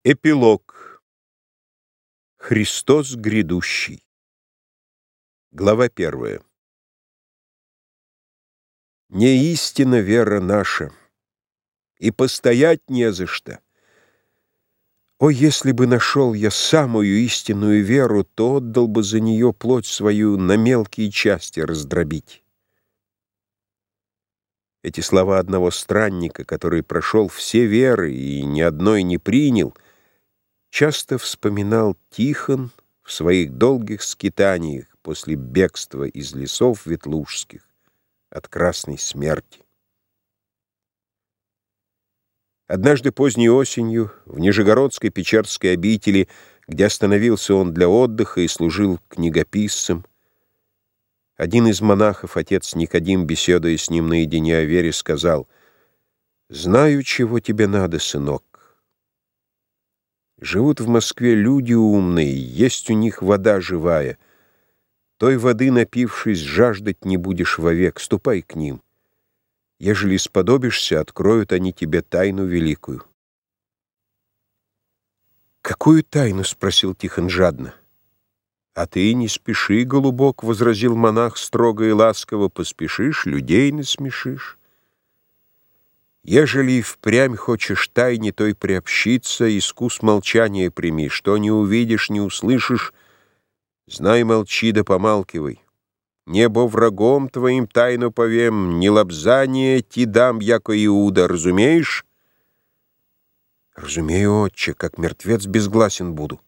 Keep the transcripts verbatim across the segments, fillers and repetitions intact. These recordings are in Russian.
Эпилог. Христос грядущий. Глава первая. Не истина вера наша, и постоять не за что. О, если бы нашел я самую истинную веру, то отдал бы за нее плоть свою на мелкие части раздробить. Эти слова одного странника, который прошел все веры и ни одной не принял, часто вспоминал Тихон в своих долгих скитаниях после бегства из лесов ветлужских от красной смерти. Однажды поздней осенью в Нижегородской Печерской обители, где остановился он для отдыха и служил книгописцем, один из монахов, отец Никодим, беседуя с ним наедине о вере, сказал: «Знаю, чего тебе надо, сынок. Живут в Москве люди умные, есть у них вода живая. Той воды, напившись, жаждать не будешь вовек. Ступай к ним. Ежели сподобишься, откроют они тебе тайну великую». «Какую тайну?» — спросил Тихон жадно. «А ты не спеши, голубок», — возразил монах строго и ласково. «Поспешишь, людей насмешишь. Ежели и впрямь хочешь тайне той приобщиться, искус молчания прими. Что не увидишь, не услышишь, знай, молчи да помалкивай. Небо врагом твоим тайну повем, не лобзание ти дам, яко Иуда, разумеешь?» «Разумею, отче, как мертвец безгласен буду».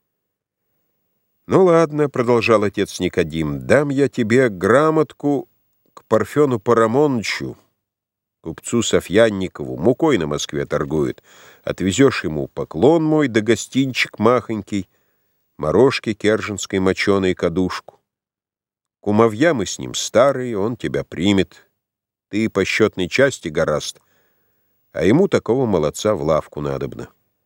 «Ну ладно», — продолжал отец Никодим, — «дам я тебе грамотку к Парфену Парамонычу, купцу Софьянникову, мукой на Москве торгует. Отвезешь ему поклон мой да гостинчик махонький, морожки керженской моченой кадушку. Кумовья мы с ним старые, он тебя примет. Ты по счетной части гораст, а ему такого молодца в лавку надобно.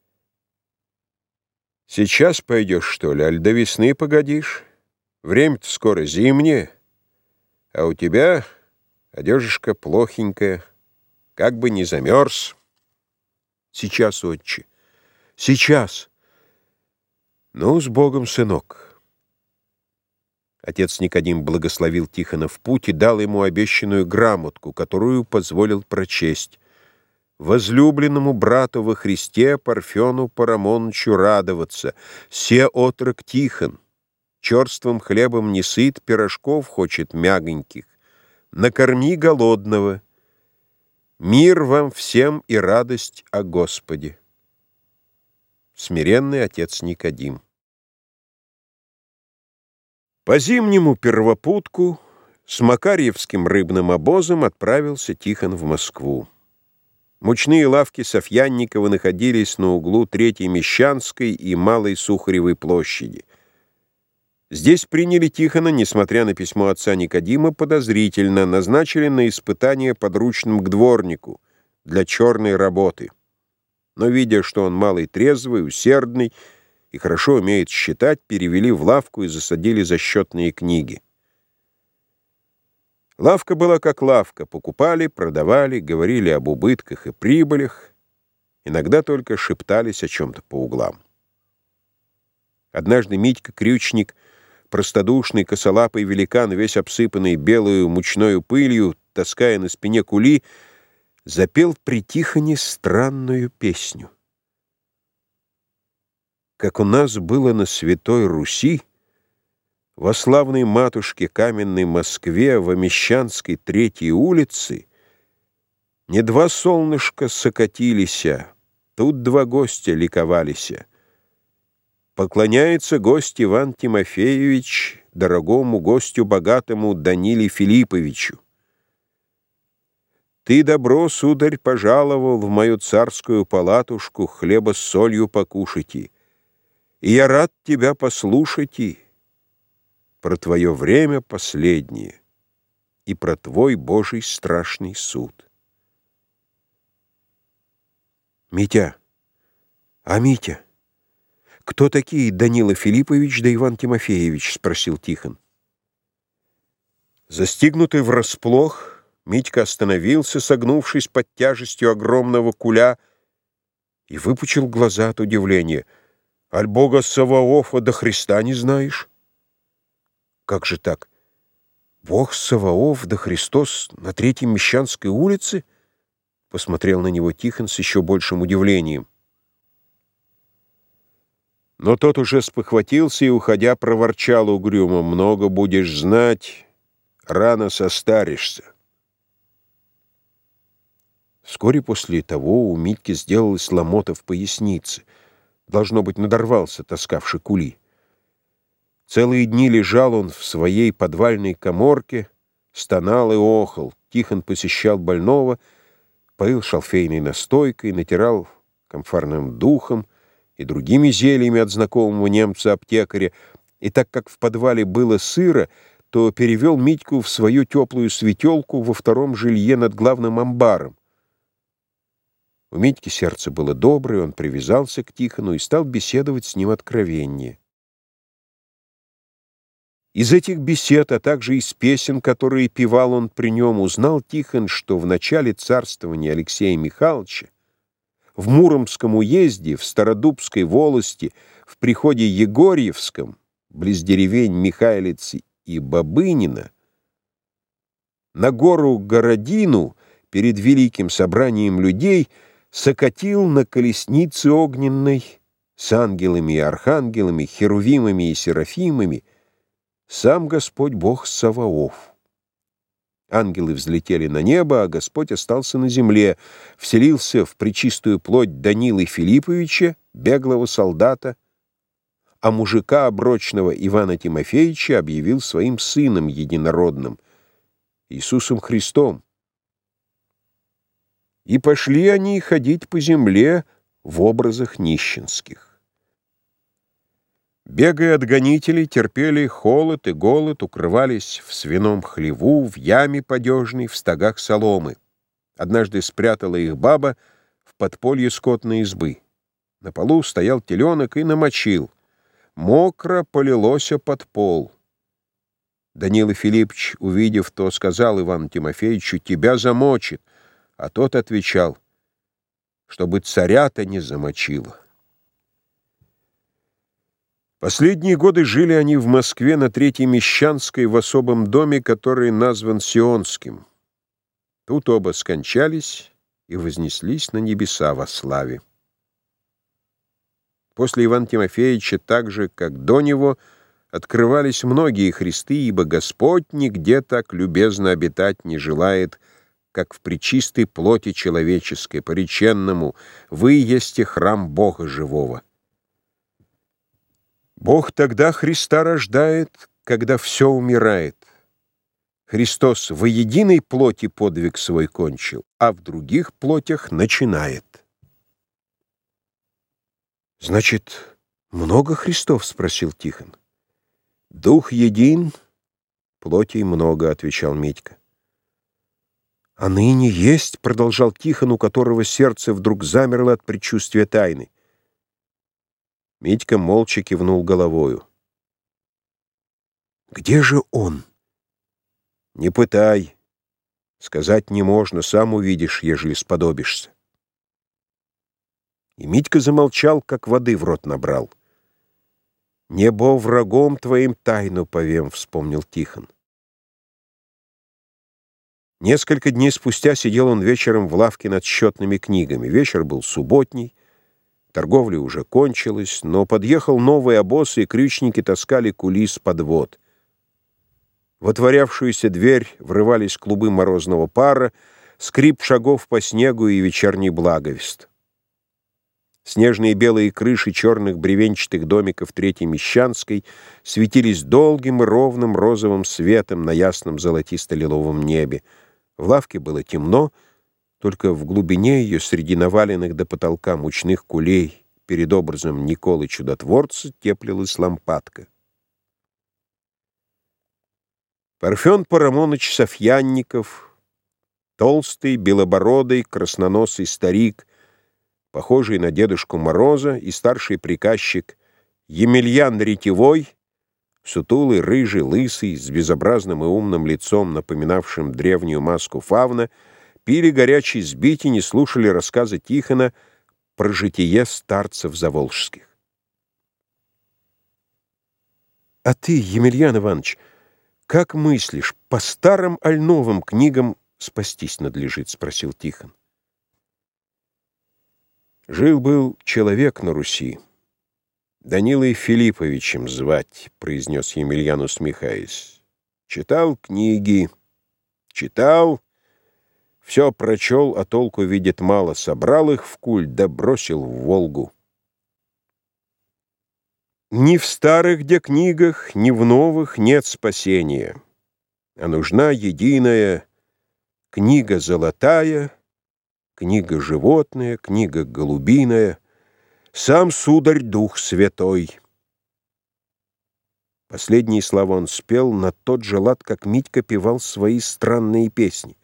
Сейчас пойдешь, что ли, аль до весны погодишь? Время-то скоро зимнее, а у тебя одежишка плохенькая, как бы не замерз». «Сейчас, отче, сейчас». «Ну, с Богом, сынок». Отец Никодим благословил Тихона в путь и дал ему обещанную грамотку, которую позволил прочесть: «Возлюбленному брату во Христе Парфену Парамонычу радоваться. Се отрок Тихон, черствым хлебом не сыт, пирожков хочет мягоньких. Накорми голодного. Мир вам всем и радость о Господе. Смиренный отец Никодим». По зимнему первопутку с Макарьевским рыбным обозом отправился Тихон в Москву. Мучные лавки Софьянникова находились на углу Третьей Мещанской и Малой Сухаревой площади. Здесь приняли Тихона, несмотря на письмо отца Никодима, подозрительно, назначили на испытание подручным к дворнику для черной работы. Но, видя, что он малый трезвый, усердный и хорошо умеет считать, перевели в лавку и засадили за счетные книги. Лавка была как лавка, покупали, продавали, говорили об убытках и прибылях, иногда только шептались о чем-то по углам. Однажды Митька Крючник, простодушный косолапый великан, весь обсыпанный белую мучною пылью, таская на спине кули, запел при Тихоне странную песню. Как у нас было на Святой Руси, во славной матушке каменной Москве, во Мещанской Третьей улице, не два солнышка сокатилися, тут два гостя ликовалися. Поклоняется гость Иван Тимофеевич дорогому гостю богатому Даниле Филипповичу. Ты добро, сударь, пожаловал в мою царскую палатушку хлеба с солью покушати, и я рад тебя послушати про твое время последнее и про твой Божий страшный суд». «Митя, а Митя, кто такие Данила Филиппович да Иван Тимофеевич?» — спросил Тихон. Застигнутый врасплох, Митька остановился, согнувшись под тяжестью огромного куля, и выпучил глаза от удивления. «Аль бога Саваофа до Христа не знаешь?» «Как же так? Бог Саваоф да Христос на Третьей Мещанской улице?» Посмотрел на него Тихон с еще большим удивлением. Но тот уже спохватился и, уходя, проворчал угрюмо: «Много будешь знать, рано состаришься». Вскоре после того у Митьки сделалась ломота в пояснице. Должно быть, надорвался, таскавший кули. Целые дни лежал он в своей подвальной каморке, стонал и охал. Тихон посещал больного, поил шалфейной настойкой, натирал камфорным духом и другими зельями от знакомого немца-аптекаря, и так как в подвале было сыро, то перевел Митьку в свою теплую светелку во втором жилье над главным амбаром. У Митьки сердце было доброе, он привязался к Тихону и стал беседовать с ним откровеннее. Из этих бесед, а также из песен, которые певал он при нем, узнал Тихон, что в начале царствования Алексея Михайловича в Муромском уезде, в Стародубской волости, в приходе Егорьевском, близ деревень Михайлицы и Бабынина, на гору Городину перед великим собранием людей сокатил на колеснице огненной с ангелами и архангелами, херувимами и серафимами сам Господь Бог Саваоф. Ангелы взлетели на небо, а Господь остался на земле, вселился в пречистую плоть Данилы Филипповича, беглого солдата, а мужика оброчного Ивана Тимофеевича объявил своим сыном единородным, Иисусом Христом. И пошли они ходить по земле в образах нищенских. Бегая от гонителей, терпели холод и голод, укрывались в свином хлеву, в яме падежной, в стогах соломы. Однажды спрятала их баба в подполье скотной избы. На полу стоял теленок и намочил. Мокро полилося под пол. Данила Филиппович, увидев то, сказал Ивану Тимофеевичу: «Тебя замочит». А тот отвечал: «Чтобы царя-то не замочило». Последние годы жили они в Москве на Третьей Мещанской в особом доме, который назван Сионским. Тут оба скончались и вознеслись на небеса во славе. После Ивана Тимофеевича, так же, как до него, открывались многие христы, ибо Господь нигде так любезно обитать не желает, как в пречистой плоти человеческой, пореченному: «Вы есте храм Бога живого». Бог тогда Христа рождает, когда все умирает. Христос во единой плоти подвиг свой кончил, а в других плотях начинает. «Значит, много Христов?» — спросил Тихон. «Дух един, плотей много», — отвечал Митька. «А ныне есть», — продолжал Тихон, у которого сердце вдруг замерло от предчувствия тайны. Митька молча кивнул головою. «Где же он?» «Не пытай. Сказать не можно, сам увидишь, ежели сподобишься». И Митька замолчал, как воды в рот набрал. «Небо врагом твоим тайну повем», — вспомнил Тихон. Несколько дней спустя сидел он вечером в лавке над счетными книгами. Вечер был субботний, торговля уже кончилась, но подъехал новый обоз, и крючники таскали кули с подвод. В отворявшуюся дверь врывались клубы морозного пара, скрип шагов по снегу и вечерний благовест. Снежные белые крыши черных бревенчатых домиков Третьей Мещанской светились долгим и ровным розовым светом на ясном золотисто-лиловом небе. В лавке было темно, только в глубине ее, среди наваленных до потолка мучных кулей, перед образом Николы Чудотворца теплилась лампадка. Парфен Парамоныч Софьянников, толстый, белобородый, красноносый старик, похожий на Дедушку Мороза, и старший приказчик Емельян Ретевой, сутулый, рыжий, лысый, с безобразным и умным лицом, напоминавшим древнюю маску фавна, пили горячий сбитень и слушали рассказы Тихона про житие старцев заволжских. «А ты, Емельян Иванович, как мыслишь, по старым аль новым книгам спастись надлежит?» — спросил Тихон. «Жил-был человек на Руси, Данилой Филипповичем звать», — произнес Емельян, усмехаясь. «Читал книги, читал, все прочел, а толку, видит, мало. Собрал их в куль, да бросил в Волгу». «Ни в старых где книгах, ни в новых нет спасения, а нужна единая книга золотая, книга животная, книга голубиная, сам сударь Дух Святой». Последние слова он спел на тот же лад, как Митька певал свои странные песни.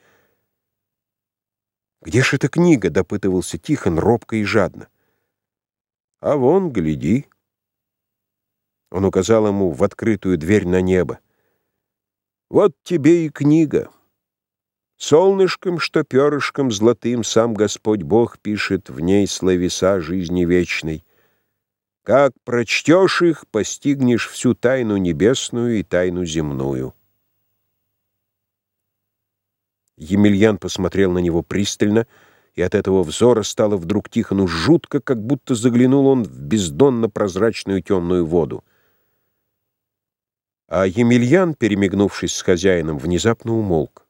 «Где ж эта книга?» — допытывался Тихон робко и жадно. «А вон, гляди». Он указал ему в открытую дверь на небо. «Вот тебе и книга. Солнышком, что перышком золотым сам Господь Бог пишет в ней словеса жизни вечной. Как прочтешь их, постигнешь всю тайну небесную и тайну земную». Емельян посмотрел на него пристально, и от этого взора стало вдруг Тихону жутко, как будто заглянул он в бездонно-прозрачную темную воду. А Емельян, перемигнувшись с хозяином, внезапно умолк.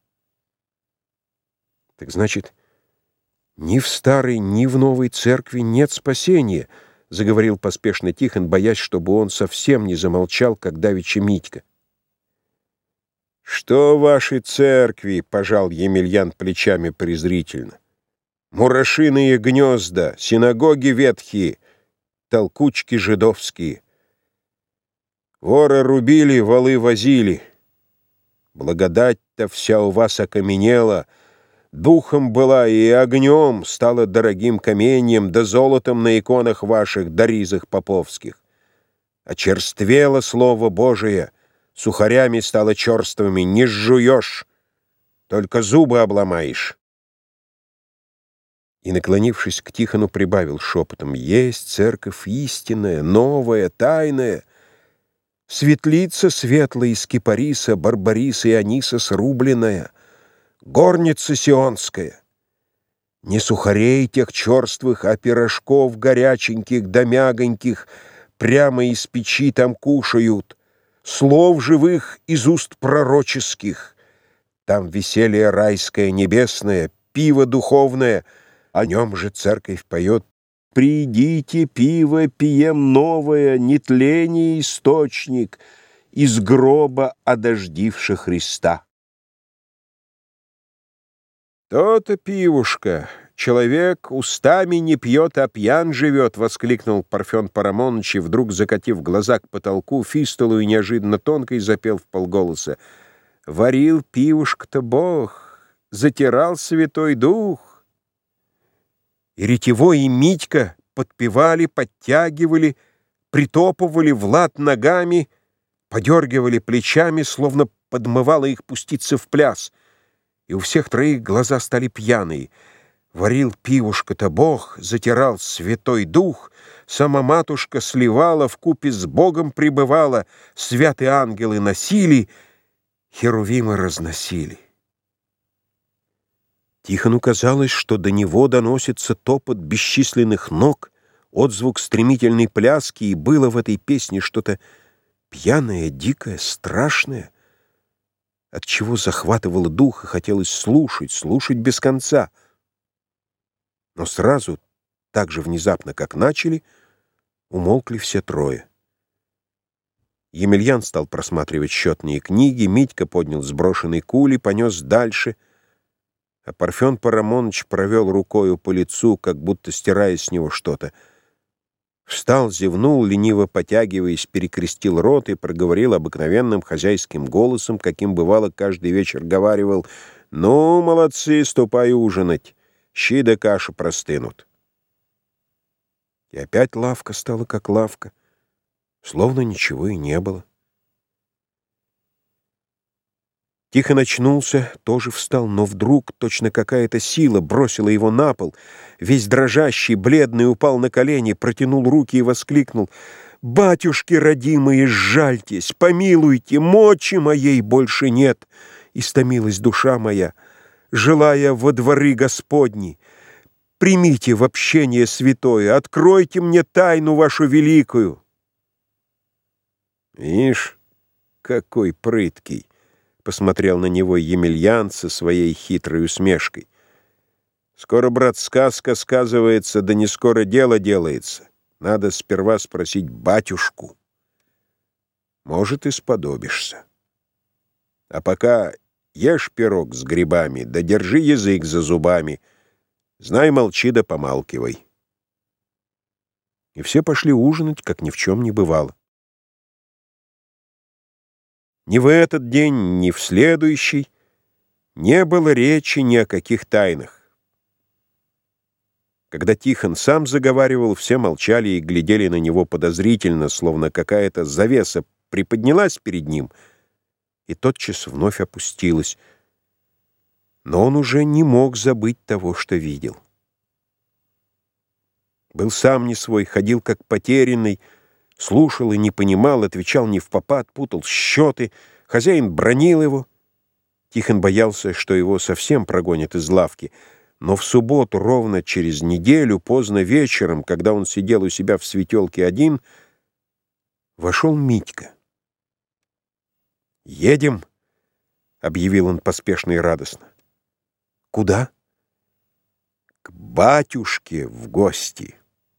«Так значит, ни в старой, ни в новой церкви нет спасения», — заговорил поспешно Тихон, боясь, чтобы он совсем не замолчал, как давеча Митька. «Что ваши церкви?» — пожал Емельян плечами презрительно. «Мурашиные гнезда, синагоги ветхие, толкучки жидовские. Вора рубили, валы возили. Благодать-то вся у вас окаменела, духом была и огнем стала дорогим каменьем, да золотом на иконах ваших, да ризах поповских. Очерствело слово Божие, сухарями стало черствыми, не сжуешь, только зубы обломаешь». И, наклонившись к Тихону, прибавил шепотом: «Есть церковь истинная, новая, тайная, светлица светлая из кипариса, барбариса и аниса срубленная, горница сионская. Не сухарей тех черствых, а пирожков горяченьких да мягоньких прямо из печи там кушают, слов живых из уст пророческих. Там веселье райское, небесное, пиво духовное, о нем же церковь поет: «Придите, пиво пием новое, нетление источник, из гроба одождивши Христа». «То-то пивушка, человек устами не пьет, а пьян живет», — воскликнул Парфен Парамоныч, и вдруг, закатив глаза к потолку, фистулу и неожиданно тонко, и запел вполголоса: «Варил пивушка-то Бог, затирал Святой Дух». И Ретевой, и Митька подпевали, подтягивали, притопывали в лад ногами, подергивали плечами, словно подмывало их пуститься в пляс. И у всех троих глаза стали пьяные. Варил пивушка-то Бог, затирал Святой Дух, сама матушка сливала, вкупе с Богом пребывала, святые ангелы носили, херувимы разносили. Тихону казалось, что до него доносится топот бесчисленных ног, отзвук стремительной пляски, и было в этой песне что-то пьяное, дикое, страшное, от чего захватывало дух и хотелось слушать, слушать без конца. Но сразу, так же внезапно, как начали, умолкли все трое. Емельян стал просматривать счетные книги, Митька поднял сброшенный куль и понес дальше, а Парфен Парамоныч провел рукою по лицу, как будто стирая с него что-то. Встал, зевнул, лениво потягиваясь, перекрестил рот и проговорил обыкновенным хозяйским голосом, каким бывало каждый вечер говаривал: «Ну, молодцы, ступай ужинать, щи да каша простынут». И опять лавка стала как лавка, словно ничего и не было. Тихон очнулся, тоже встал, но вдруг точно какая-то сила бросила его на пол. Весь дрожащий, бледный, упал на колени, протянул руки и воскликнул: «Батюшки родимые, сжальтесь, помилуйте, мочи моей больше нет!» Истомилась душа моя, желая во дворы Господни. Примите в общение святое, откройте мне тайну вашу великую. «Ишь, какой прыткий!» — посмотрел на него Емельян со своей хитрой усмешкой. «Скоро, брат, сказка сказывается, да не скоро дело делается. Надо сперва спросить батюшку. Может, и сподобишься. А пока ешь пирог с грибами, да держи язык за зубами. Знай, молчи да помалкивай». И все пошли ужинать, как ни в чем не бывало. Ни в этот день, ни в следующий не было речи ни о каких тайнах. Когда Тихон сам заговаривал, все молчали и глядели на него подозрительно, словно какая-то завеса приподнялась перед ним и тотчас вновь опустилась. Но он уже не мог забыть того, что видел. Был сам не свой, ходил как потерянный, слушал и не понимал, отвечал невпопад, путал счеты, хозяин бранил его. Тихон боялся, что его совсем прогонят из лавки, но в субботу, ровно через неделю, поздно вечером, когда он сидел у себя в светелке один, вошел Митька. «Едем», — объявил он поспешно и радостно. «Куда?» «К батюшке в гости».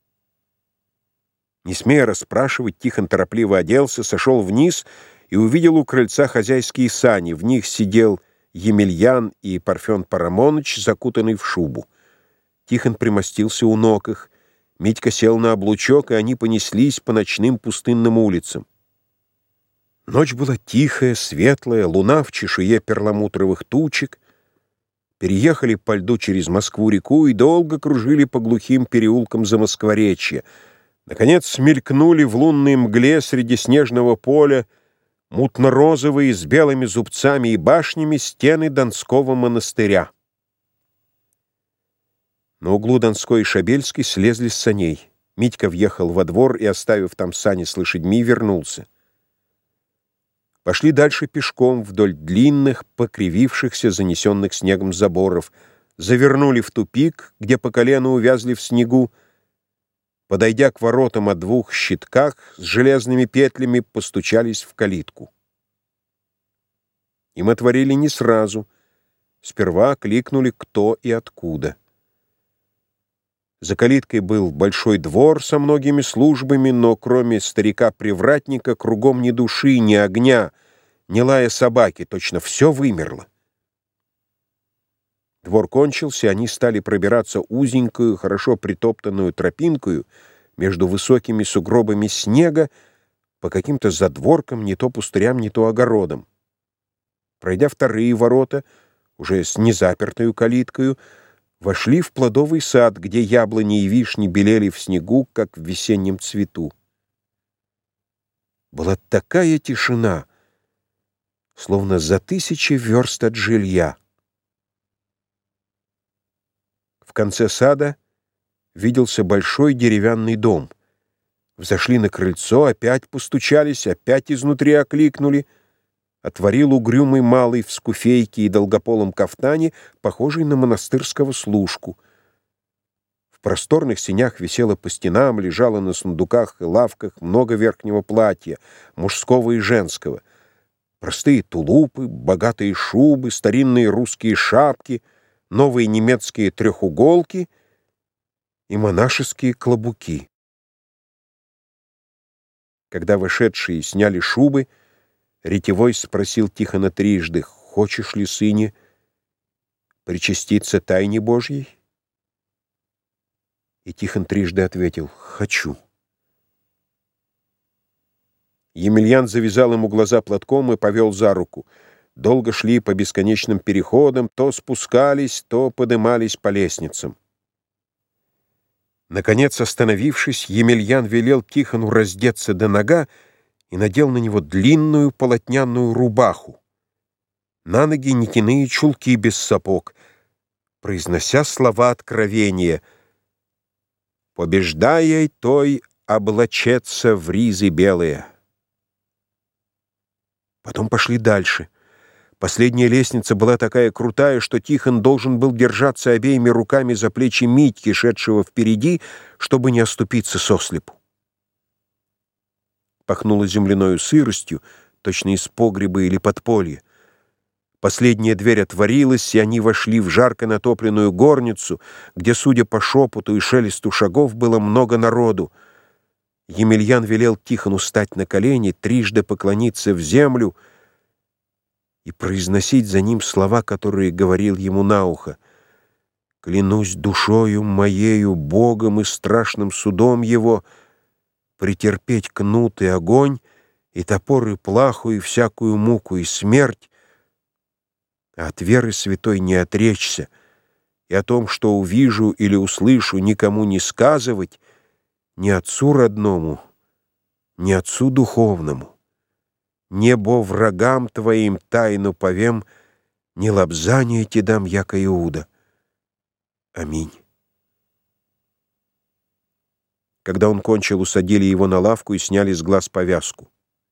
Не смея расспрашивать, Тихон торопливо оделся, сошел вниз и увидел у крыльца хозяйские сани. В них сидел Емельян и Парфен Парамоныч, закутанный в шубу. Тихон примостился у ног их. Митька сел на облучок, и они понеслись по ночным пустынным улицам. Ночь была тихая, светлая, луна в чешуе перламутровых тучек. Переехали по льду через Москву-реку и долго кружили по глухим переулкам Замоскворечья. Наконец смелькнули в лунной мгле среди снежного поля мутно-розовые с белыми зубцами и башнями стены Донского монастыря. На углу Донской и Шабельской слезли с саней. Митька въехал во двор и, оставив там сани с лошадьми, вернулся. Пошли дальше пешком вдоль длинных, покривившихся, занесенных снегом заборов, завернули в тупик, где по колено увязли в снегу. Подойдя к воротам о двух щитках с железными петлями, постучались в калитку. Им отворили не сразу. Сперва кликнули кто и откуда. За калиткой был большой двор со многими службами, но кроме старика-привратника кругом ни души, ни огня, ни лая собаки, точно все вымерло. Двор кончился, они стали пробираться узенькую, хорошо притоптанную тропинкою между высокими сугробами снега по каким-то задворкам, не то пустырям, не то огородам. Пройдя вторые ворота, уже с незапертою калиткою, вошли в плодовый сад, где яблони и вишни белели в снегу, как в весеннем цвету. Была такая тишина, словно за тысячи верст от жилья. В конце сада виделся большой деревянный дом. Взошли на крыльцо, опять постучались, опять изнутри окликнули. Отворил угрюмый малый в скуфейке и долгополом кафтане, похожий на монастырского служку. В просторных сенях висело по стенам, лежало на сундуках и лавках много верхнего платья, мужского и женского. Простые тулупы, богатые шубы, старинные русские шапки, новые немецкие трехуголки и монашеские клобуки. Когда вошедшие сняли шубы, ретевой спросил Тихона трижды: «Хочешь ли, сыне, причаститься тайне Божьей?» И Тихон трижды ответил: «Хочу». Емельян завязал ему глаза платком и повел за руку. Долго шли по бесконечным переходам, то спускались, то подымались по лестницам. Наконец, остановившись, Емельян велел Тихону раздеться до нога и надел на него длинную полотняную рубаху. на ноги нитяные чулки без сапог, произнося слова откровения: «Побеждая той облачется в ризы белые». Потом пошли дальше. Последняя лестница была такая крутая, что Тихон должен был держаться обеими руками за плечи Митьки, шедшего впереди, чтобы не оступиться сослепу. Пахнуло земляною сыростью, точно из погреба или подполья. Последняя дверь отворилась, и они вошли в жарко натопленную горницу, где, судя по шепоту и шелесту шагов, было много народу. Емельян велел Тихону стать на колени, трижды поклониться в землю и произносить за ним слова, которые говорил ему на ухо: «Клянусь душою моею, Богом и страшным судом его, претерпеть кнут и огонь, и топор и плаху, и всякую муку и смерть, а от веры святой не отречься, и о том, что увижу или услышу, никому не сказывать, ни отцу родному, ни отцу духовному. Не бо врагам твоим тайну повем, не лобзание те дам, яко Иуда. Аминь». Когда он кончил, усадили его на лавку и сняли с глаз повязку.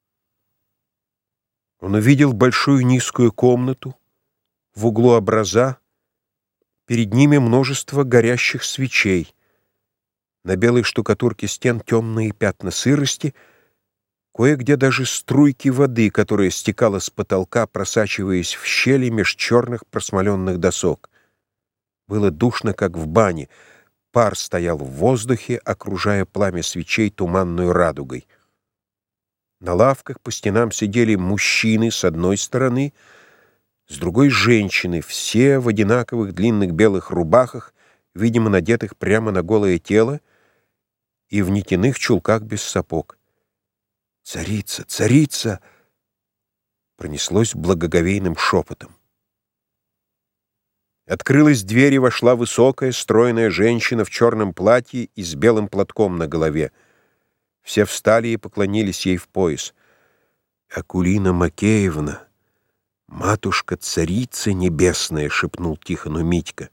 Он увидел большую низкую комнату, в углу образа, перед ними множество горящих свечей. На белой штукатурке стен темные пятна сырости, кое-где даже струйки воды, которая стекала с потолка, просачиваясь в щели меж черных просмоленных досок. Было душно, как в бане. Пар стоял в воздухе, окружая пламя свечей туманной радугой. На лавках по стенам сидели мужчины с одной стороны, с другой — женщины, все в одинаковых длинных белых рубахах, видимо, надетых прямо на голое тело, и в нитяных чулках без сапог. «Царица! Царица!» пронеслось благоговейным шепотом. Открылась дверь, и вошла высокая, стройная женщина в черном платье и с белым платком на голове. Все встали и поклонились ей в пояс. «Акулина Макеевна, матушка-царица небесная!» — шепнул Тихону Митька.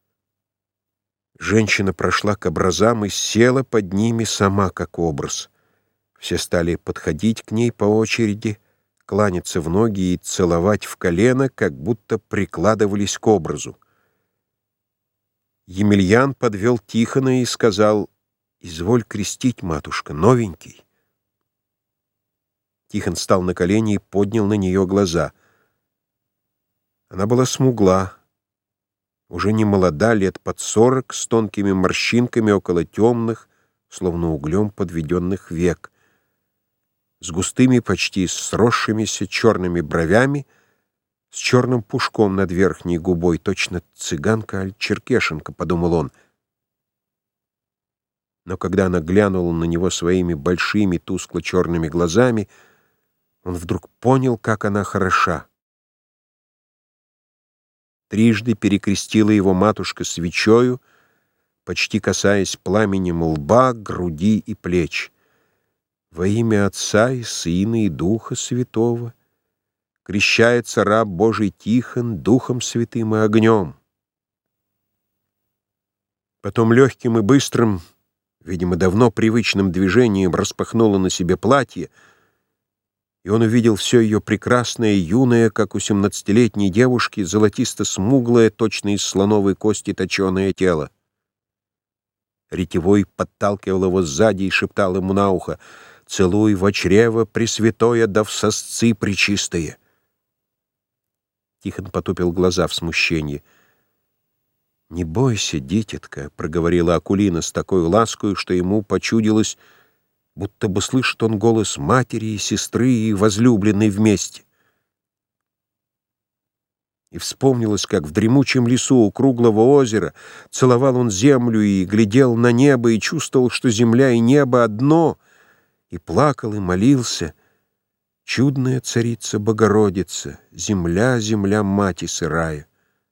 Женщина прошла к образам и села под ними сама, как образ. Все стали подходить к ней по очереди, кланяться в ноги и целовать в колено, как будто прикладывались к образу. Емельян подвел Тихона и сказал: «Изволь крестить, матушка, новенький». Тихон встал на колени и поднял на нее глаза. Она была смугла, уже не молода, лет под сорок, с тонкими морщинками около темных, словно углем подведенных век, с густыми, почти сросшимися черными бровями, с черным пушком над верхней губой, точно цыганка аль черкешенка, подумал он. Но когда она глянула на него своими большими тускло-черными глазами, он вдруг понял, как она хороша. Трижды перекрестила его матушка свечою, почти касаясь пламенем лба, груди и плеч. «Во имя Отца и Сына и Духа Святого крещается раб Божий Тихон Духом Святым и огнем». Потом легким и быстрым, видимо, давно привычным движением распахнула на себе платье, и он увидел все ее прекрасное, юное, как у семнадцатилетней девушки, золотисто-смуглое, точно из слоновой кости точеное тело. Ретевой подталкивал его сзади и шептал ему на ухо: «Целуй во чрево, пресвятое, да в сосцы пречистые». Тихон потупил глаза в смущении. «Не бойся, дитятка», — проговорила Акулина с такой ласкою, что ему почудилось, будто бы слышит он голос матери и сестры и возлюбленной вместе. И вспомнилось, как в дремучем лесу у круглого озера целовал он землю и глядел на небо, и чувствовал, что земля и небо одно, и плакал, и молился: «Чудная царица Богородица, земля, земля, мати сырая».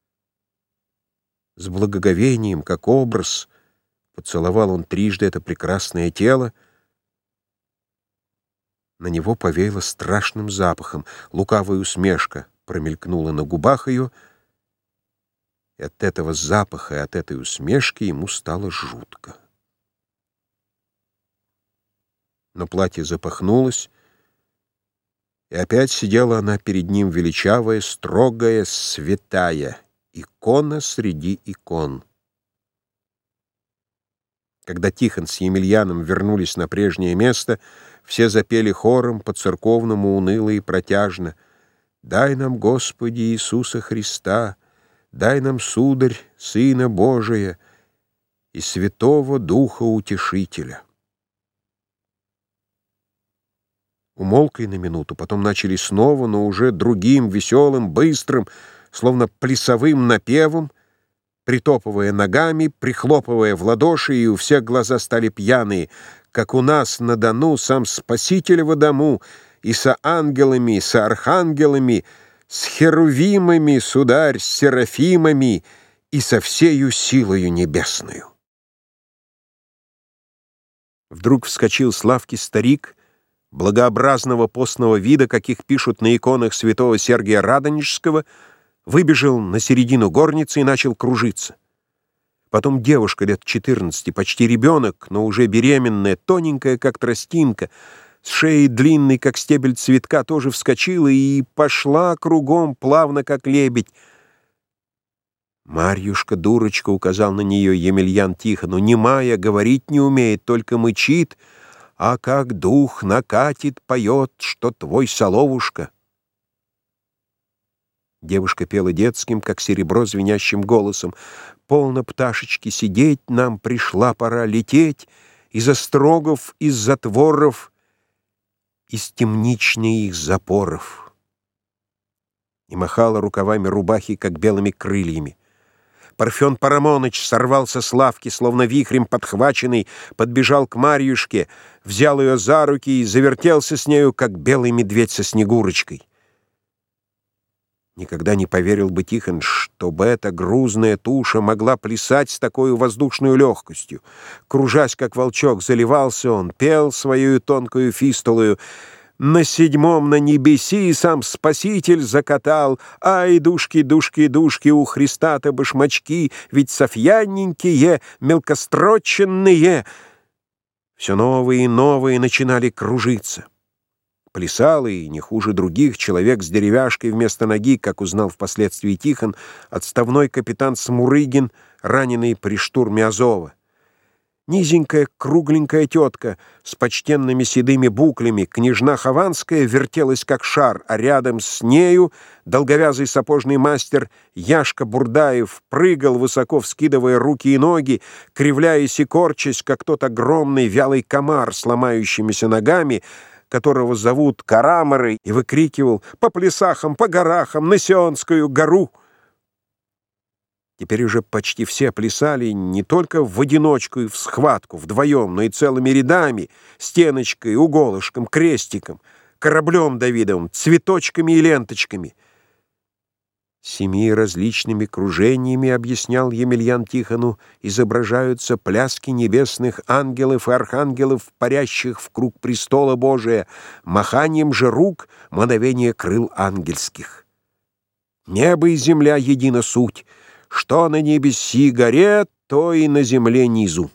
С благоговением, как образ, поцеловал он трижды это прекрасное тело. На него повеяло страшным запахом, лукавая усмешка промелькнуло на губах ее, и от этого запаха и от этой усмешки ему стало жутко. Но платье запахнулось, и опять сидела она перед ним величавая, строгая, святая, икона среди икон. Когда Тихон с Емельяном вернулись на прежнее место, все запели хором по-церковному уныло и протяжно: «Дай нам, Господи Иисуса Христа, дай нам, сударь, Сына Божия и Святого Духа Утешителя». Умолкли на минуту, потом начали снова, но уже другим, веселым, быстрым, словно плясовым напевом, притопывая ногами, прихлопывая в ладоши, и у всех глаза стали пьяные, как у нас на Дону сам Спаситель во дому, и со ангелами, со архангелами, с херувимами, сударь, с серафимами и со всею силою небесною. Вдруг вскочил с лавки старик, благообразного постного вида, каких пишут на иконах святого Сергия Радонежского, выбежал на середину горницы и начал кружиться. Потом девушка лет четырнадцати, почти ребенок, но уже беременная, тоненькая, как тростинка, с шеей длинной, как стебель цветка, тоже вскочила и пошла кругом, плавно, как лебедь. «Марьюшка, дурочка», — указал на нее Емельян Тихону, — «немая, говорить не умеет, только мычит, а как дух накатит, поет, что твой соловушка». Девушка пела детским, как серебро, звенящим голосом: «Полно, пташечки, сидеть, нам пришла пора лететь из острогов, из затворов, из темничных запоров». И махала рукавами рубахи, как белыми крыльями. Парфен Парамоныч сорвался с лавки, словно вихрем подхваченный, подбежал к Марьюшке, взял ее за руки и завертелся с нею, как белый медведь со Снегурочкой. Никогда не поверил бы Тихон, чтобы эта грузная туша могла плясать с такой воздушной легкостью. Кружась, как волчок, заливался он, пел свою тонкую фистулою: «На седьмом на небеси сам Спаситель закатал, ай, душки, душки, душки, у Христа-то башмачки, ведь софьяненькие, мелкостроченные». Все новые и новые начинали кружиться. Плясал, и не хуже других, человек с деревяшкой вместо ноги, как узнал впоследствии Тихон, отставной капитан Смурыгин, раненый при штурме Азова. Низенькая, кругленькая тетка с почтенными седыми буклями, княжна Хованская, вертелась как шар, а рядом с нею долговязый сапожный мастер Яшка Бурдаев прыгал, высоко вскидывая руки и ноги, кривляясь и корчась, как тот огромный вялый комар с ломающимися ногами, которого зовут Караморой, и выкрикивал: «По плясахам, по горахам, на Сионскую гору!» Теперь уже почти все плясали не только в одиночку и в схватку, вдвоем, но и целыми рядами, стеночкой, уголышком, крестиком, кораблем Давидовым, цветочками и ленточками. Семи различными кружениями, объяснял Емельян Тихону, изображаются пляски небесных ангелов и архангелов, парящих в круг престола Божия, маханием же рук мановение крыл ангельских. Небо и земля едино суть, что на небеси горе, то и на земле низу.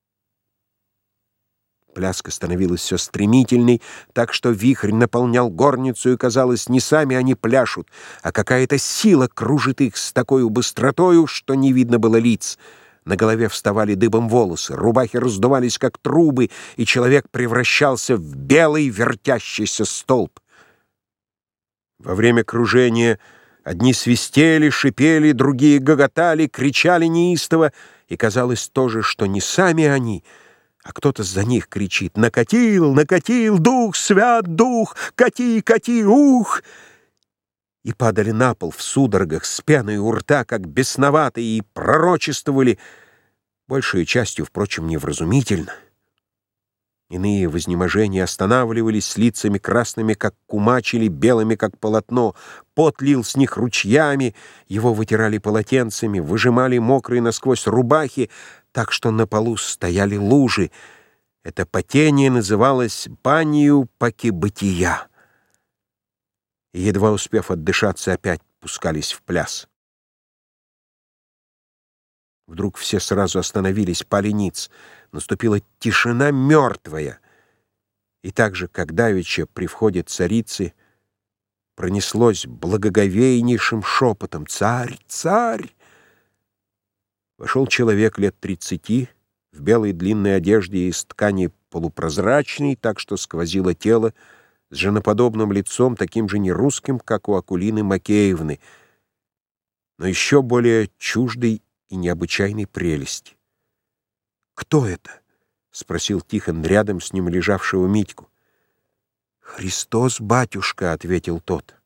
Пляска становилась все стремительней, так что вихрь наполнял горницу, и, казалось, не сами они пляшут, а какая-то сила кружит их с такой быстротою, что не видно было лиц. На голове вставали дыбом волосы, рубахи раздувались, как трубы, и человек превращался в белый вертящийся столб. Во время кружения одни свистели, шипели, другие гоготали, кричали неистово, и казалось тоже, что не сами они, а кто-то за них кричит: «Накатил, накатил, дух, свят дух, кати, кати, ух!» И падали на пол в судорогах с пеной у рта, как бесноватые, и пророчествовали, большей частью, впрочем, невразумительно. Иные в изнеможении останавливались с лицами красными, как кумач, или белыми, как полотно. Пот лил с них ручьями, его вытирали полотенцами, выжимали мокрые насквозь рубахи, так что на полу стояли лужи. Это потение называлось банию пакибытия. и, едва успев отдышаться, опять пускались в пляс. Вдруг все сразу остановились, пали ниц. Наступила тишина мертвая. И так же, как давеча при входе царицы, пронеслось благоговейнейшим шепотом: «Царь! Царь!» Вошел человек лет тридцати, в белой длинной одежде из ткани полупрозрачной, так что сквозило тело, с женоподобным лицом, таким же нерусским, как у Акулины Макеевны, но еще более чуждой и необычайной прелести. «Кто это?» — спросил Тихон рядом с ним лежавшего Митьку. «Христос, батюшка», — ответил тот.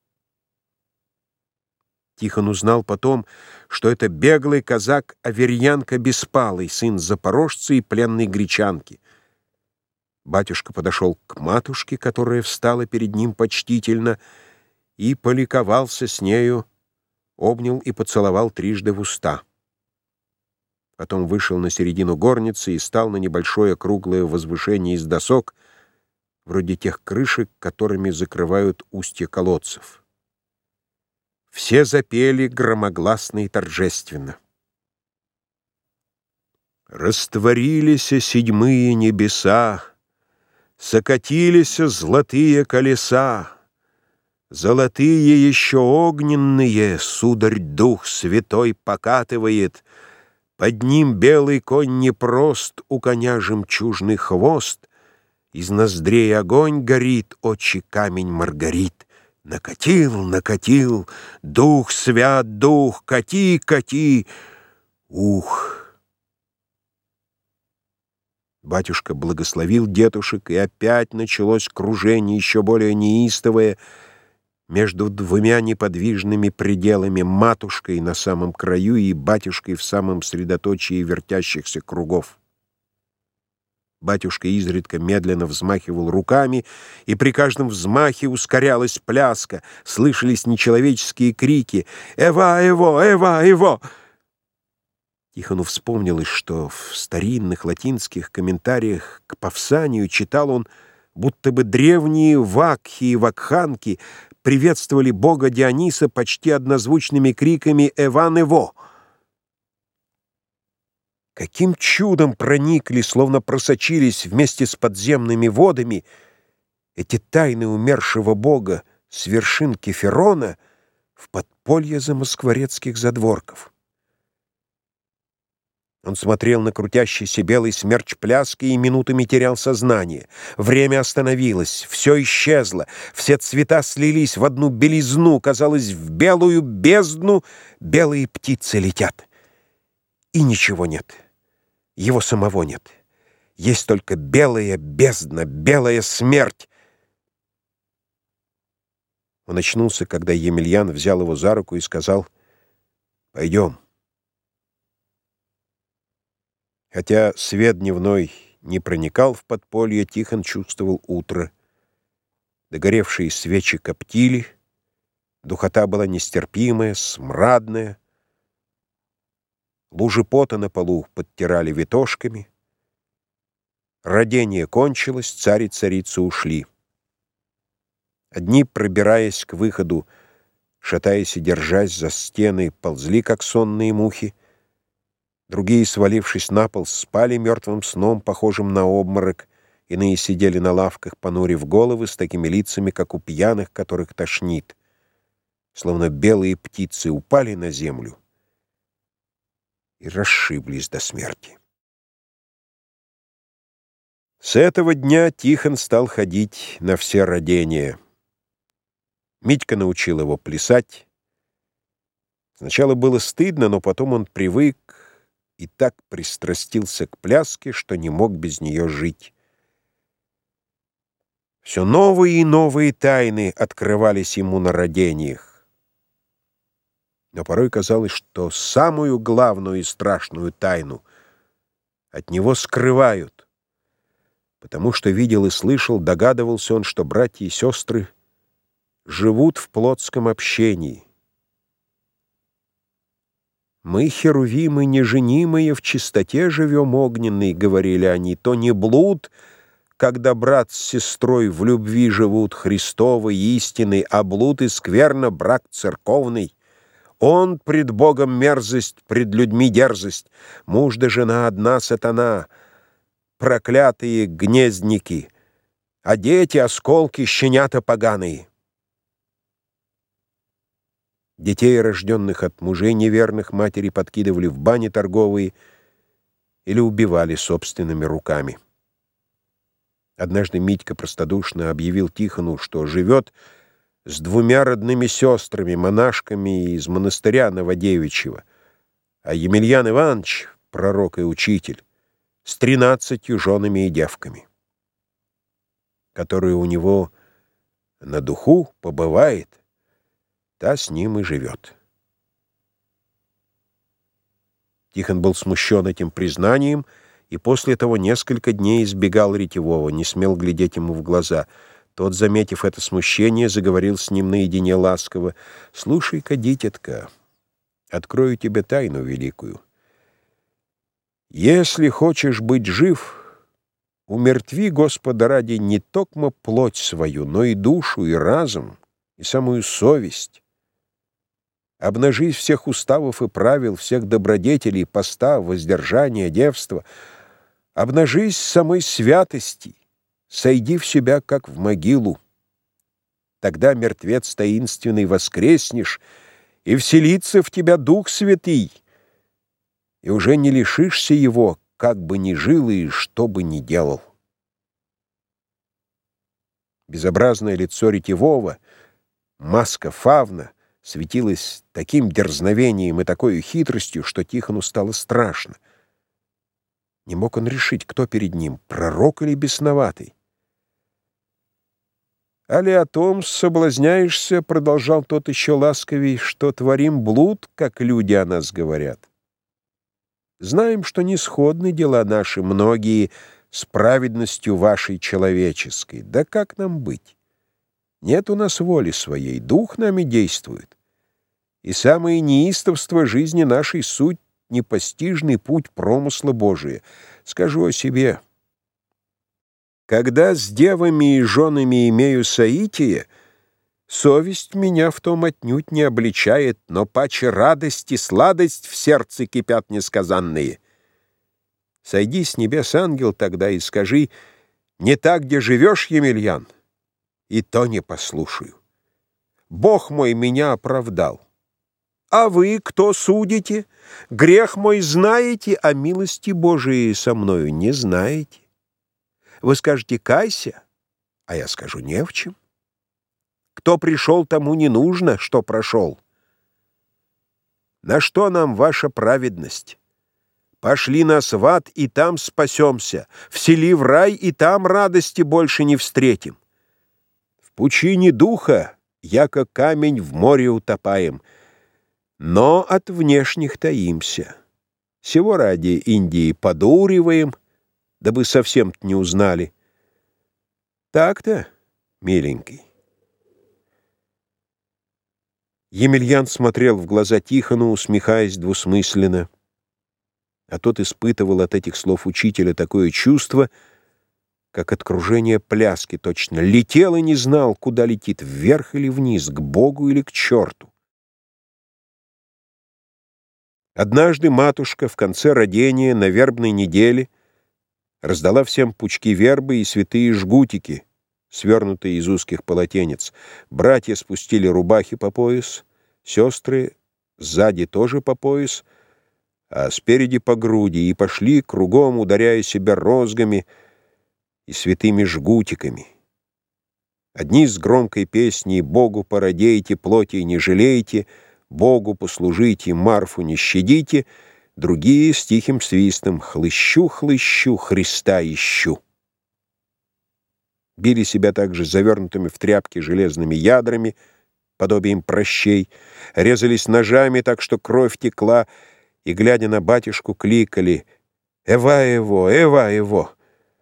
Тихон узнал потом, что это беглый казак Аверьянка Беспалый, сын запорожца и пленной гречанки. Батюшка подошел к матушке, которая встала перед ним почтительно, и поликовался с нею, обнял и поцеловал трижды в уста. Потом вышел на середину горницы и стал на небольшое круглое возвышение из досок, вроде тех крышек, которыми закрывают устья колодцев. Все запели громогласно и торжественно. Растворились седьмые небеса, сокатились золотые колеса, золотые еще огненные, сударь Дух Святой покатывает, под ним белый конь непрост, у коня жемчужный хвост, из ноздрей огонь горит, очи камень маргарит. Накатил, накатил, Дух Свят, Дух, кати, кати, ух! Батюшка благословил детушек, и опять началось кружение, еще более неистовое, между двумя неподвижными пределами, матушкой на самом краю и батюшкой в самом средоточии вертящихся кругов. Батюшка изредка медленно взмахивал руками, и при каждом взмахе ускорялась пляска, слышались нечеловеческие крики: «Эва, Эво! Эва, Эво!» Тихону вспомнилось, что в старинных латинских комментариях к Павсанию читал он, будто бы древние вакхи и вакханки приветствовали бога Диониса почти однозвучными криками «Эван, Эво!». Каким чудом проникли, словно просочились вместе с подземными водами эти тайны умершего бога с вершин Кеферона в подполье замоскворецких задворков. Он смотрел на крутящийся белый смерч пляски и минутами терял сознание. Время остановилось, все исчезло, все цвета слились в одну белизну, казалось, в белую бездну белые птицы летят. И ничего нет. Его самого нет. Есть только белая бездна, белая смерть. Он очнулся, когда Емельян взял его за руку и сказал: «Пойдем». Хотя свет дневной не проникал в подполье, Тихон чувствовал утро. Догоревшие свечи коптили, духота была нестерпимая, смрадная. Лужи пота на полу подтирали ветошками. Родение кончилось, царь и царица ушли. Одни, пробираясь к выходу, шатаясь и держась за стены, ползли, как сонные мухи. Другие, свалившись на пол, спали мертвым сном, похожим на обморок. Иные сидели на лавках, понурив головы, с такими лицами, как у пьяных, которых тошнит. Словно белые птицы упали на землю и расшиблись до смерти. С этого дня Тихон стал ходить на все родения. Митька научил его плясать. Сначала было стыдно, но потом он привык и так пристрастился к пляске, что не мог без нее жить. Все новые и новые тайны открывались ему на родениях. Но порой казалось, что самую главную и страшную тайну от него скрывают, потому что видел и слышал, догадывался он, что братья и сестры живут в плотском общении. «Мы, херувимы неженимые, в чистоте живем огненной», — говорили они, — «то не блуд, когда брат с сестрой в любви живут Христовой истины, а блуд и скверно брак церковный. Он пред Богом мерзость, пред людьми дерзость, муж да жена одна сатана, проклятые гнездники, а дети осколки щенята поганые. Детей, рожденных от мужей неверных, матери подкидывали в бани торговые или убивали собственными руками. Однажды Митька простодушно объявил Тихону, что живет с двумя родными сестрами, монашками из монастыря Новодевичьего, а Емельян Иванович, пророк и учитель, с тринадцатью женами и девками, которые у него на духу побывает, та с ним и живет. Тихон был смущен этим признанием и после того несколько дней избегал Ретевого, не смел глядеть ему в глаза. Тот, заметив это смущение, заговорил с ним наедине ласково: «Слушай-ка, дитятка, открою тебе тайну великую. Если хочешь быть жив, умертви, Господа ради, не токмо плоть свою, но и душу, и разум, и самую совесть. Обнажись всех уставов и правил, всех добродетелей, поста, воздержания, девства. Обнажись самой святости, сойди в себя, как в могилу. Тогда, мертвец таинственный, воскреснешь, и вселится в тебя Дух Святый, и уже не лишишься его, как бы ни жил и что бы ни делал». Безобразное лицо Ретевого, маска фавна, светилась таким дерзновением и такой хитростью, что Тихону стало страшно. Не мог он решить, кто перед ним, пророк или бесноватый. «Али о том соблазняешься, — продолжал тот еще ласковей, — что творим блуд, как люди о нас говорят. Знаем, что не сходны дела наши многие с праведностью вашей человеческой. Да как нам быть? Нет у нас воли своей, дух нами действует. И самое неистовство жизни нашей суть — непостижный путь промысла Божия. Скажу о себе. Когда с девами и женами имею соитие, совесть меня в том отнюдь не обличает, но паче радость и сладость в сердце кипят несказанные. Сойди с небес, ангел, тогда и скажи: не так, где живешь, Емельян, и то не послушаю. Бог мой меня оправдал. А вы кто судите? Грех мой знаете, а милости Божией со мною не знаете. Вы скажете: кайся, а я скажу: не в чем. Кто пришел, тому не нужно, что прошел. На что нам ваша праведность? Пошли нас в ад, и там спасемся. Всели в рай, и там радости больше не встретим. В пучине духа, яко камень, в море утопаем, но от внешних таимся. Сего ради Индии подуриваем, дабы совсем-то не узнали. Так-то, миленький». Емельян смотрел в глаза Тихону, усмехаясь двусмысленно, а тот испытывал от этих слов учителя такое чувство, как от кружения пляски, точно летел и не знал, куда летит, вверх или вниз, к Богу или к черту. Однажды матушка в конце родения на вербной неделе раздала всем пучки вербы и святые жгутики, свернутые из узких полотенец. Братья спустили рубахи по пояс, сестры сзади тоже по пояс, а спереди по груди, и пошли кругом, ударяя себя розгами и святыми жгутиками. Одни с громкой песней «Богу породейте, плоти не жалейте», «Богу послужите, Марфу не щадите», другие с тихим свистом «Хлыщу, хлыщу, Христа ищу». Били себя также завернутыми в тряпки железными ядрами, подобием прощей, резались ножами так, что кровь текла, и, глядя на батюшку, кликали: «Эва его, Эва его».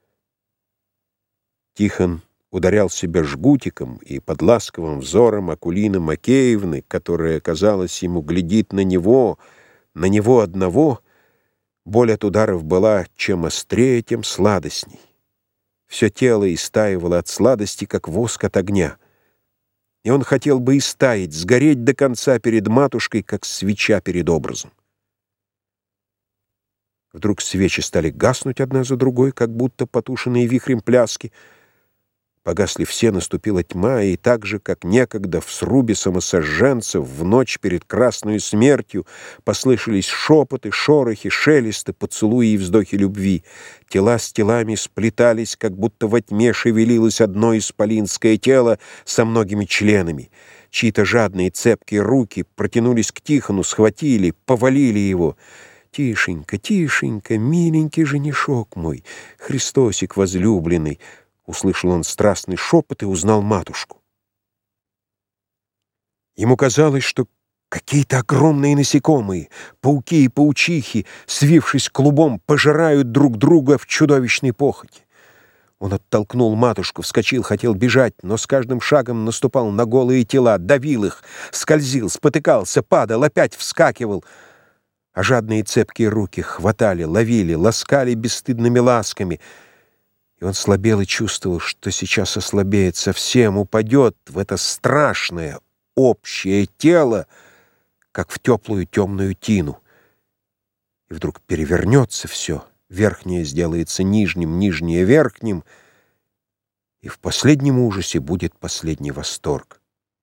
Тихон ударял себя жгутиком, и под ласковым взором Акулины Макеевны, которая, казалось ему, глядит на него, на него одного, боль от ударов была чем острее, тем сладостней. Все тело истаивало от сладости, как воск от огня. И он хотел бы истаять, сгореть до конца перед матушкой, как свеча перед образом. Вдруг свечи стали гаснуть одна за другой, как будто потушенные вихрем пляски. Погасли все, наступила тьма, и так же, как некогда в срубе самосожженцев в ночь перед красной смертью послышались шепоты, шорохи, шелесты, поцелуи и вздохи любви. Тела с телами сплетались, как будто во тьме шевелилось одно исполинское тело со многими членами. Чьи-то жадные цепкие руки протянулись к Тихону, схватили, повалили его. «Тишенько, тишенько, миленький женишок мой, Христосик возлюбленный!» Услышал он страстный шепот и узнал матушку. Ему казалось, что какие-то огромные насекомые, пауки и паучихи, свившись клубом, пожирают друг друга в чудовищной похоти. Он оттолкнул матушку, вскочил, хотел бежать, но с каждым шагом наступал на голые тела, давил их, скользил, спотыкался, падал, опять вскакивал. А жадные цепкие руки хватали, ловили, ласкали бесстыдными ласками. И он слабел и чувствовал, что сейчас ослабеет совсем, упадет в это страшное общее тело, как в теплую темную тину. И вдруг перевернется все, верхнее сделается нижним, нижнее верхним, и в последнем ужасе будет последний восторг.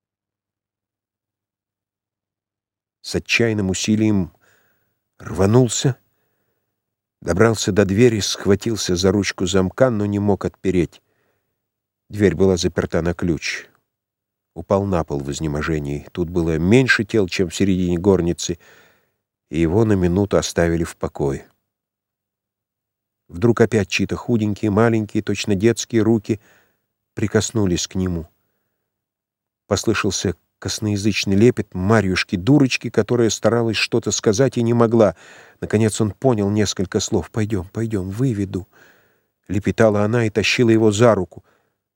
С отчаянным усилием рванулся, добрался до двери, схватился за ручку замка, но не мог отпереть. Дверь была заперта на ключ. Упал на пол в изнеможении. Тут было меньше тел, чем в середине горницы, и его на минуту оставили в покое. Вдруг опять чьи-то худенькие, маленькие, точно детские руки прикоснулись к нему. Послышался косноязычный лепет Марьюшки-дурочки, которая старалась что-то сказать и не могла. Наконец он понял несколько слов. «Пойдем, пойдем, выведу», — лепетала она и тащила его за руку.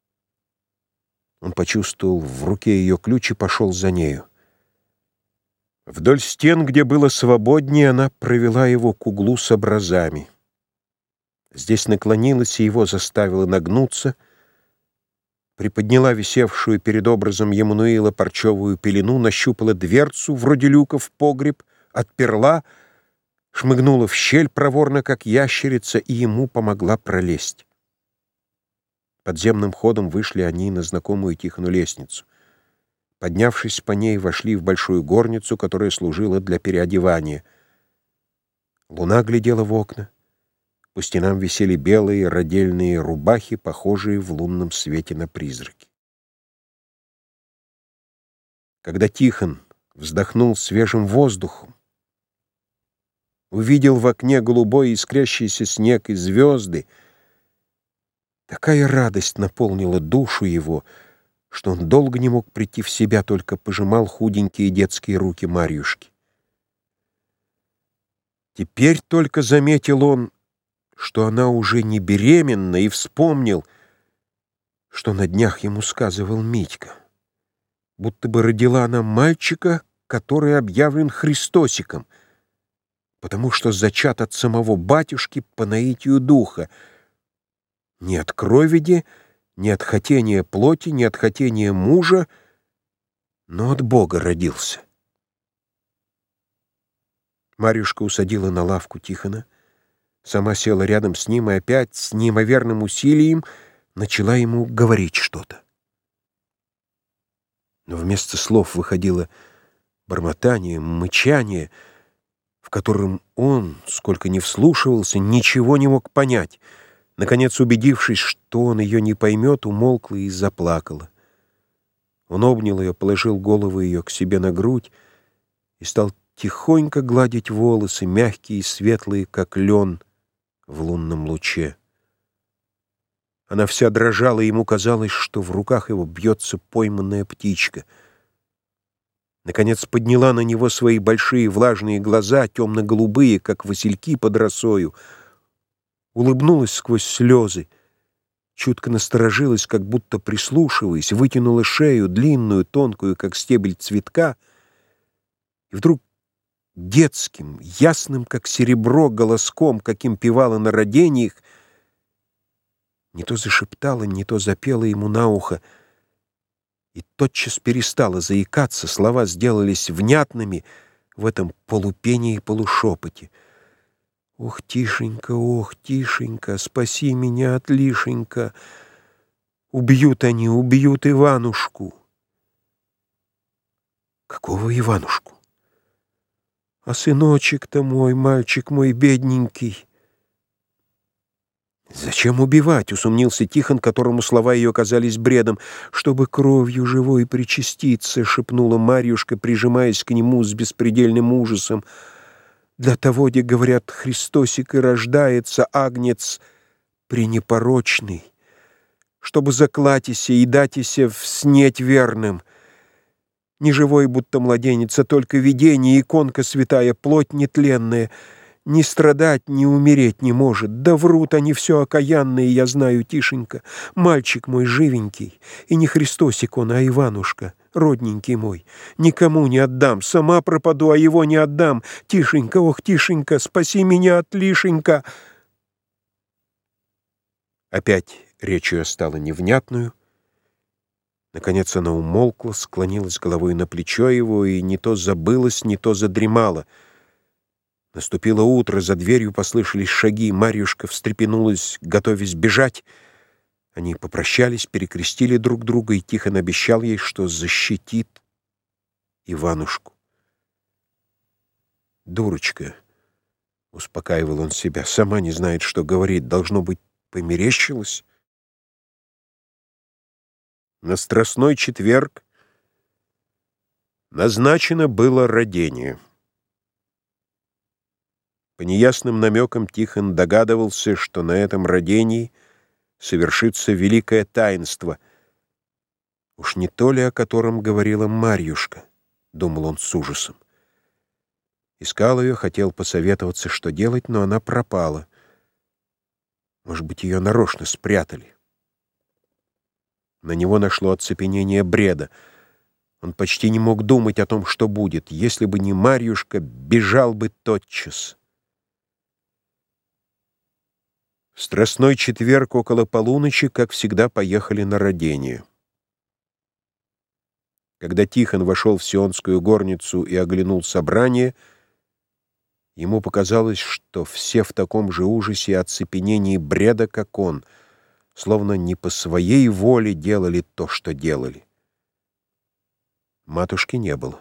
Он почувствовал в руке ее ключ и пошел за нею. Вдоль стен, где было свободнее, она провела его к углу с образами. Здесь наклонилась и его заставила нагнуться, приподняла висевшую перед образом Емануила парчевую пелену, нащупала дверцу, вроде люка, в погреб, отперла, шмыгнула в щель проворно, как ящерица, и ему помогла пролезть. Подземным ходом вышли они на знакомую Тихону лестницу. Поднявшись по ней, вошли в большую горницу, которая служила для переодевания. Луна глядела в окна. По стенам висели белые родельные рубахи, похожие в лунном свете на призраки. Когда Тихон вздохнул свежим воздухом, увидел в окне голубой искрящийся снег и звезды, такая радость наполнила душу его, что он долго не мог прийти в себя, только пожимал худенькие детские руки Марьюшки. Теперь только заметил он, что она уже не беременна, и вспомнил, что на днях ему сказывал Митька, будто бы родила она мальчика, который объявлен Христосиком, потому что зачат от самого батюшки по наитию духа, не от кровиди, не от хотения плоти, не от хотения мужа, но от Бога родился. Марьюшка усадила на лавку Тихона, сама села рядом с ним и опять с неимоверным усилием начала ему говорить что-то. Но вместо слов выходило бормотание, мычание, в котором он, сколько ни вслушивался, ничего не мог понять. Наконец, убедившись, что он ее не поймет, умолкла и заплакала. Он обнял ее, положил голову ее к себе на грудь и стал тихонько гладить волосы, мягкие и светлые, как лен в лунном луче. Она вся дрожала, и ему казалось, что в руках его бьется пойманная птичка. Наконец подняла на него свои большие влажные глаза, темно-голубые, как васильки под росою, улыбнулась сквозь слезы, чутко насторожилась, как будто прислушиваясь, вытянула шею, длинную, тонкую, как стебель цветка, и вдруг детским, ясным, как серебро, голоском, каким певала на родениях, не то зашептала, не то запела ему на ухо, и тотчас перестала заикаться, слова сделались внятными в этом полупении и полушепоте. «Ох, Тишенька, ох, Тишенька, спаси меня от лишенька! Убьют они, убьют Иванушку!» «Какого Иванушку?» «А сыночек-то мой, мальчик мой бедненький!» «Зачем убивать?» — усомнился Тихон, которому слова ее казались бредом. «Чтобы кровью живой причаститься», — шепнула Марьюшка, прижимаясь к нему с беспредельным ужасом. «Для того, где, говорят, Христосик и рождается, агнец пренепорочный, чтобы заклатися и датися вснеть верным. Не живой, будто младенец, а только видение, иконка святая, плоть нетленная». Ни страдать, ни умереть не может. Да врут они все окаянные, я знаю, Тишенька. Мальчик мой живенький, и не Христосик он, а Иванушка, родненький мой. Никому не отдам, сама пропаду, а его не отдам. Тишенька, ох, Тишенька, спаси меня от лишенька!» Опять речь ее стала невнятную. Наконец она умолкла, склонилась головой на плечо его и не то забылась, не то задремала. Наступило утро, за дверью послышались шаги, Марьюшка встрепенулась, готовясь бежать. Они попрощались, перекрестили друг друга, и Тихон обещал ей, что защитит Иванушку. «Дурочка», — успокаивал он себя, — «сама не знает, что говорит, должно быть, померещилась». На Страстной четверг назначено было родение. По неясным намекам Тихон догадывался, что на этом родении совершится великое таинство. Уж не то ли, о котором говорила Марьюшка, — думал он с ужасом. Искал ее, хотел посоветоваться, что делать, но она пропала. Может быть, ее нарочно спрятали. На него нашло оцепенение бреда. Он почти не мог думать о том, что будет. Если бы не Марьюшка, бежал бы тотчас. В Страстной четверг около полуночи, как всегда, поехали на родение. Когда Тихон вошел в сионскую горницу и оглянул собрание, ему показалось, что все в таком же ужасе и оцепенении бреда, как он, словно не по своей воле делали то, что делали. Матушки не было.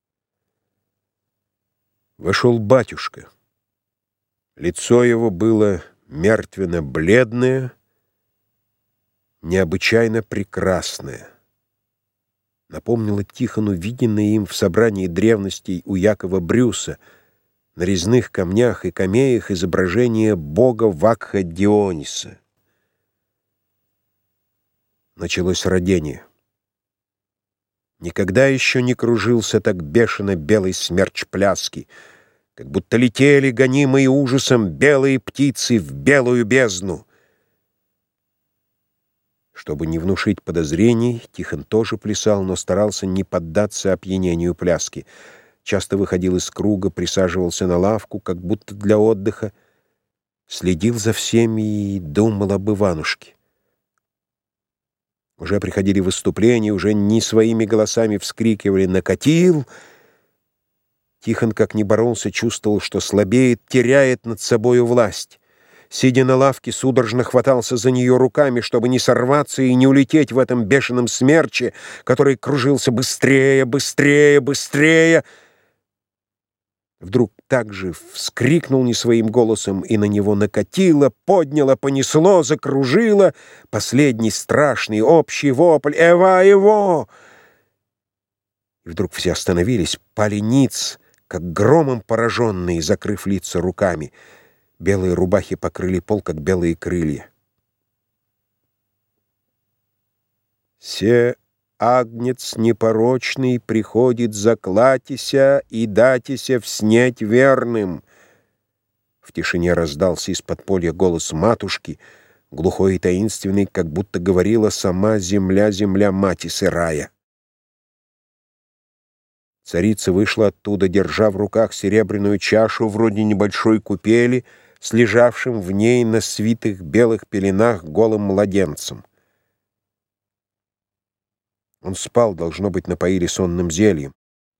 Вошел батюшка. Лицо его было мертвенно-бледное, необычайно прекрасное. Напомнило Тихону виденное им в собрании древностей у Якова Брюса на резных камнях и камеях изображение бога Вакха Диониса. Началось родение. Никогда еще не кружился так бешено белый смерч пляски, как будто летели, гонимые ужасом, белые птицы в белую бездну. Чтобы не внушить подозрений, Тихон тоже плясал, но старался не поддаться опьянению пляски. Часто выходил из круга, присаживался на лавку, как будто для отдыха, следил за всеми и думал об Иванушке. Уже приходили выступления, уже не своими голосами вскрикивали «накатил». Тихон, как ни боролся, чувствовал, что слабеет, теряет над собою власть. Сидя на лавке, судорожно хватался за нее руками, чтобы не сорваться и не улететь в этом бешеном смерче, который кружился быстрее, быстрее, быстрее. Вдруг так же вскрикнул не своим голосом, и на него накатило, подняло, понесло, закружило последний страшный общий вопль «Эва его!». И вдруг все остановились, пали ниц, как громом пораженные, закрыв лица руками. Белые рубахи покрыли пол, как белые крылья. «Се агнец непорочный приходит заклатися и датися вснеть верным». В тишине раздался из-под поля голос матушки, глухой и таинственный, как будто говорила сама земля, земля мати сырая. Царица вышла оттуда, держа в руках серебряную чашу вроде небольшой купели, с лежавшим в ней на свитых белых пеленах голым младенцем. Он спал, должно быть, напоили сонным зельем.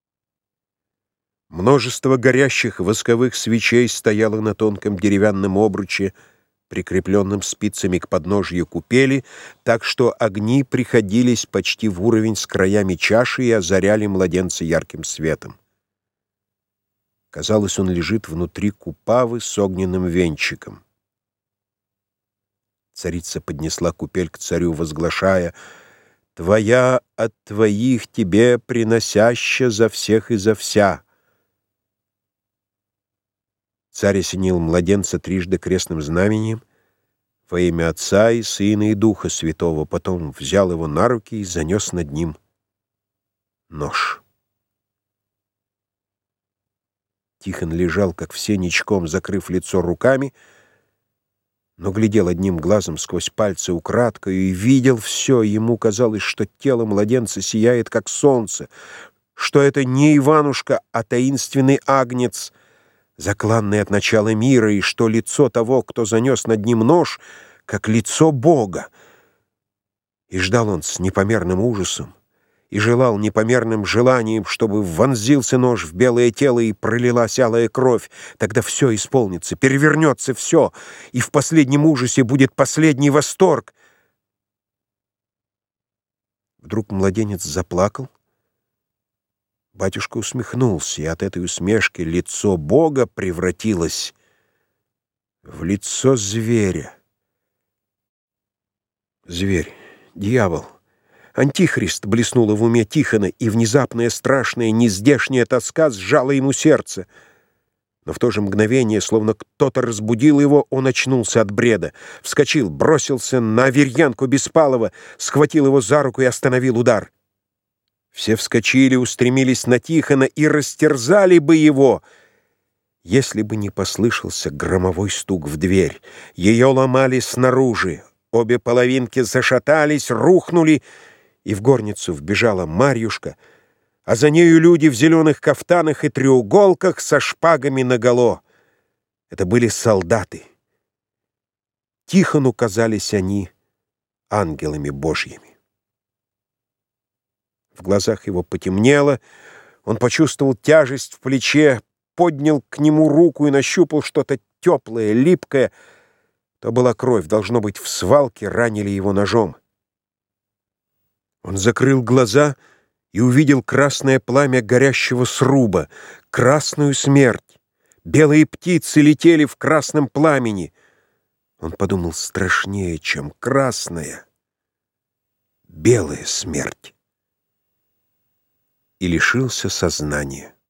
Множество горящих восковых свечей стояло на тонком деревянном обруче, прикрепленном спицами к подножью купели, так что огни приходились почти в уровень с краями чаши и озаряли младенца ярким светом. Казалось, он лежит внутри купавы с огненным венчиком. Царица поднесла купель к царю, возглашая: «Твоя от твоих тебе приносяща за всех и за вся». Царь осенил младенца трижды крестным знамением во имя Отца и Сына и Духа Святого, потом взял его на руки и занес над ним нож. Тихон лежал, как все, ничком, закрыв лицо руками, но глядел одним глазом сквозь пальцы украдкою и видел все. Ему казалось, что тело младенца сияет, как солнце, что это не Иванушка, а таинственный агнец, закланный от начала мира, и что лицо того, кто занес над ним нож, как лицо Бога. И ждал он с непомерным ужасом, и желал непомерным желанием, чтобы вонзился нож в белое тело и пролилась алая кровь. Тогда все исполнится, перевернется все, и в последнем ужасе будет последний восторг. Вдруг младенец заплакал. Батюшка усмехнулся, и от этой усмешки лицо Бога превратилось в лицо зверя. Зверь, дьявол, антихрист блеснуло в уме Тихона, и внезапная страшная нездешняя тоска сжала ему сердце. Но в то же мгновение, словно кто-то разбудил его, он очнулся от бреда, вскочил, бросился на Аверьянку Беспалова, схватил его за руку и остановил удар. Все вскочили, устремились на Тихона и растерзали бы его, если бы не послышался громовой стук в дверь. Ее ломали снаружи, обе половинки зашатались, рухнули, и в горницу вбежала Марьюшка, а за нею люди в зеленых кафтанах и треуголках со шпагами наголо. Это были солдаты. Тихону казались они ангелами Божьими. В глазах его потемнело, он почувствовал тяжесть в плече, поднял к нему руку и нащупал что-то теплое, липкое. То была кровь, должно быть, в свалке ранили его ножом. Он закрыл глаза и увидел красное пламя горящего сруба, красную смерть. Белые птицы летели в красном пламени. Он подумал: страшнее, чем красная, белая смерть. И лишился сознания.